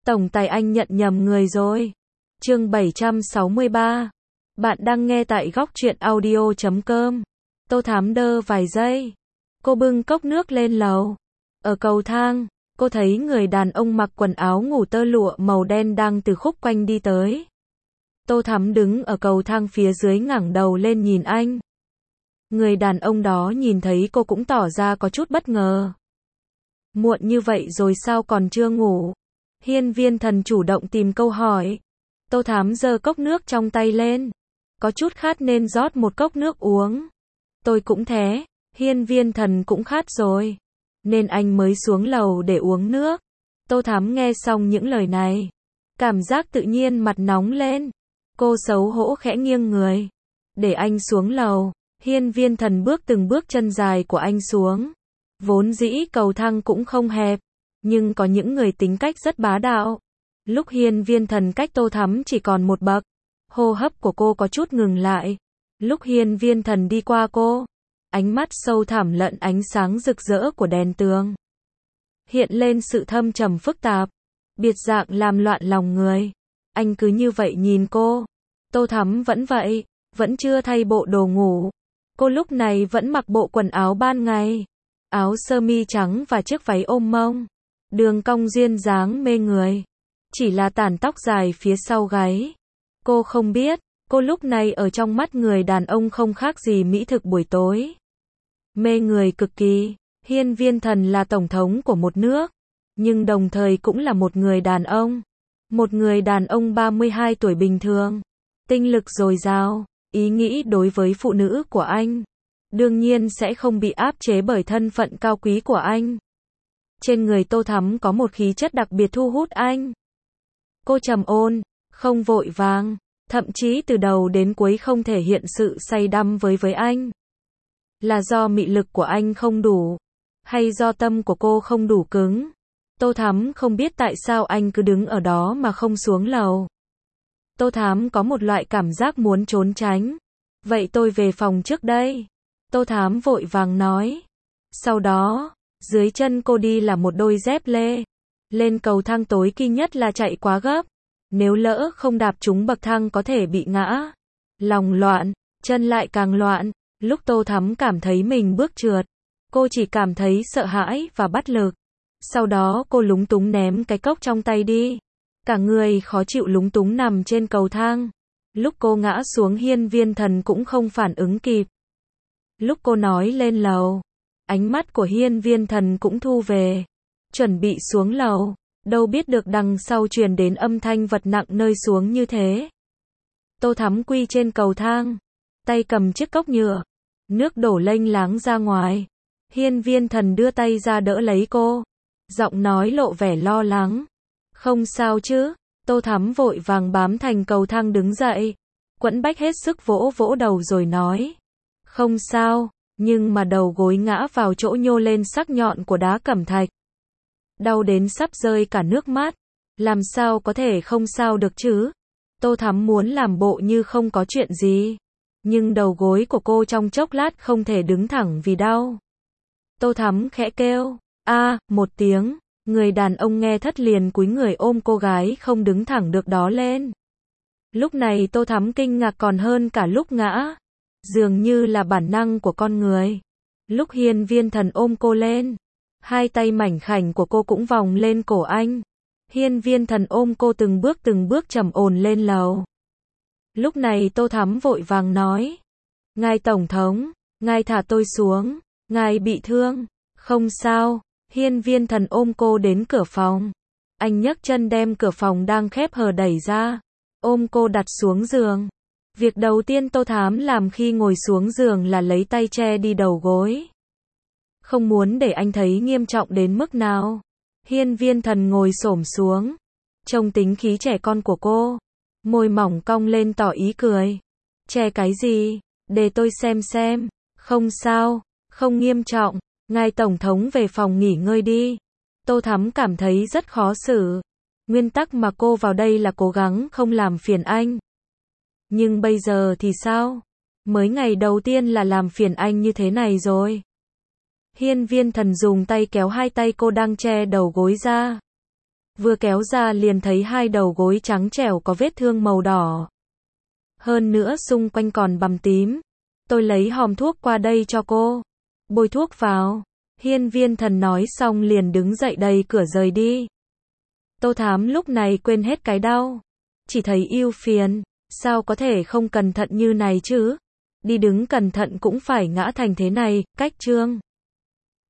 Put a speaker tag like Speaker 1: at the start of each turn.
Speaker 1: Tổng tài anh nhận nhầm người rồi. Chương 763. Bạn đang nghe tại góc truyện audio.com. Tô Thám đơ vài giây. Cô bưng cốc nước lên lầu. Ở cầu thang, cô thấy người đàn ông mặc quần áo ngủ tơ lụa màu đen đang từ khúc quanh đi tới. Tô Thám đứng ở cầu thang phía dưới ngẩng đầu lên nhìn anh. Người đàn ông đó nhìn thấy cô cũng tỏ ra có chút bất ngờ. Muộn như vậy rồi sao còn chưa ngủ? Hiên Viên Thần chủ động tìm câu hỏi. Tô Thám giơ cốc nước trong tay lên. Có chút khát nên rót một cốc nước uống. Tôi cũng thế, Hiên Viên Thần cũng khát rồi. Nên anh mới xuống lầu để uống nước. Tô Thám nghe xong những lời này. Cảm giác tự nhiên mặt nóng lên. Cô xấu hổ khẽ nghiêng người. Để anh xuống lầu. Hiên Viên Thần bước từng bước chân dài của anh xuống. Vốn dĩ cầu thang cũng không hẹp. Nhưng có những người tính cách rất bá đạo. Lúc Hiên Viên Thần cách Tô Thắm chỉ còn một bậc. Hô hấp của cô có chút ngừng lại. Lúc Hiên Viên Thần đi qua cô. Ánh mắt sâu thẳm lẫn ánh sáng rực rỡ của đèn tường. Hiện lên sự thâm trầm phức tạp. Biệt dạng làm loạn lòng người. Anh cứ như vậy nhìn cô. Tô Thắm vẫn vậy. Vẫn chưa thay bộ đồ ngủ. Cô lúc này vẫn mặc bộ quần áo ban ngày. Áo sơ mi trắng và chiếc váy ôm mông. Đường cong duyên dáng mê người. Chỉ là tản tóc dài phía sau gáy. Cô không biết, cô lúc này ở trong mắt người đàn ông không khác gì mỹ thực buổi tối. Mê người cực kỳ. Hiên Viên Thần là tổng thống của một nước. Nhưng đồng thời cũng là một người đàn ông. Một người đàn ông 32 tuổi bình thường. Tinh lực dồi dào. Ý nghĩ đối với phụ nữ của anh. Đương nhiên sẽ không bị áp chế bởi thân phận cao quý của anh. Trên người Tô Thắm có một khí chất đặc biệt thu hút anh. Cô trầm ổn, không vội vàng, thậm chí từ đầu đến cuối không thể hiện sự say đắm với anh. Là do mị lực của anh không đủ, hay do tâm của cô không đủ cứng? Tô Thắm không biết tại sao anh cứ đứng ở đó mà không xuống lầu. Tô Thắm có một loại cảm giác muốn trốn tránh. Vậy tôi về phòng trước đây. Tô Thắm vội vàng nói. Sau đó, dưới chân cô đi là một đôi dép lê. Lên cầu thang tối kỵ nhất là chạy quá gấp. Nếu lỡ không đạp trúng bậc thang có thể bị ngã. Lòng loạn, chân lại càng loạn. Lúc Tô Thắm cảm thấy mình bước trượt, cô chỉ cảm thấy sợ hãi và bất lực. Sau đó cô lúng túng ném cái cốc trong tay đi. Cả người khó chịu lúng túng nằm trên cầu thang. Lúc cô ngã xuống Hiên Viên Thần cũng không phản ứng kịp. Lúc cô nói lên lầu, ánh mắt của Hiên Viên Thần cũng thu về. Chuẩn bị xuống lầu, đâu biết được đằng sau truyền đến âm thanh vật nặng nơi xuống như thế. Tô Thắm quy trên cầu thang, tay cầm chiếc cốc nhựa, nước đổ lênh láng ra ngoài. Hiên Viên Thần đưa tay ra đỡ lấy cô, giọng nói lộ vẻ lo lắng. Không sao chứ? Tô Thắm vội vàng bám thành cầu thang đứng dậy, quẫn bách hết sức vỗ vỗ đầu rồi nói. Không sao, nhưng mà đầu gối ngã vào chỗ nhô lên sắc nhọn của đá cẩm thạch. Đau đến sắp rơi cả nước mắt. Làm sao có thể không sao được chứ? Tô Thắm muốn làm bộ như không có chuyện gì. Nhưng đầu gối của cô trong chốc lát không thể đứng thẳng vì đau. Tô Thắm khẽ kêu. Một tiếng. Người đàn ông nghe thất liền cúi người ôm cô gái không đứng thẳng được đó lên. Lúc này Tô Thắm kinh ngạc còn hơn cả lúc ngã. Dường như là bản năng của con người. Lúc Hiên Viên Thần ôm cô lên, hai tay mảnh khảnh của cô cũng vòng lên cổ anh. Hiên Viên Thần ôm cô từng bước trầm ổn lên lầu. Lúc này Tô Thắm vội vàng nói. Ngài Tổng thống, ngài thả tôi xuống, ngài bị thương. Không sao. Hiên Viên Thần ôm cô đến cửa phòng. Anh nhấc chân đem cửa phòng đang khép hờ đẩy ra. Ôm cô đặt xuống giường. Việc đầu tiên Tô Thắm làm khi ngồi xuống giường là lấy tay che đi đầu gối. Không muốn để anh thấy nghiêm trọng đến mức nào. Hiên Viên Thần ngồi xổm xuống. Trông tính khí trẻ con của cô. Môi mỏng cong lên tỏ ý cười. Che cái gì? Để tôi xem. Không sao, không nghiêm trọng. Ngài Tổng thống về phòng nghỉ ngơi đi. Tô Thắm cảm thấy rất khó xử. Nguyên tắc mà cô vào đây là cố gắng không làm phiền anh. Nhưng bây giờ thì sao? Mới ngày đầu tiên là làm phiền anh như thế này rồi. Hiên Viên Thần dùng tay kéo hai tay cô đang che đầu gối ra. Vừa kéo ra liền thấy hai đầu gối trắng trẻo có vết thương màu đỏ. Hơn nữa xung quanh còn bầm tím. Tôi lấy hòm thuốc qua đây cho cô. Bôi thuốc vào. Hiên Viên Thần nói xong liền đứng dậy đẩy cửa rời đi. Tô Thám lúc này quên hết cái đau. Chỉ thấy ưu phiền. Sao có thể không cẩn thận như này chứ? Đi đứng cẩn thận cũng phải ngã thành thế này, cách chương.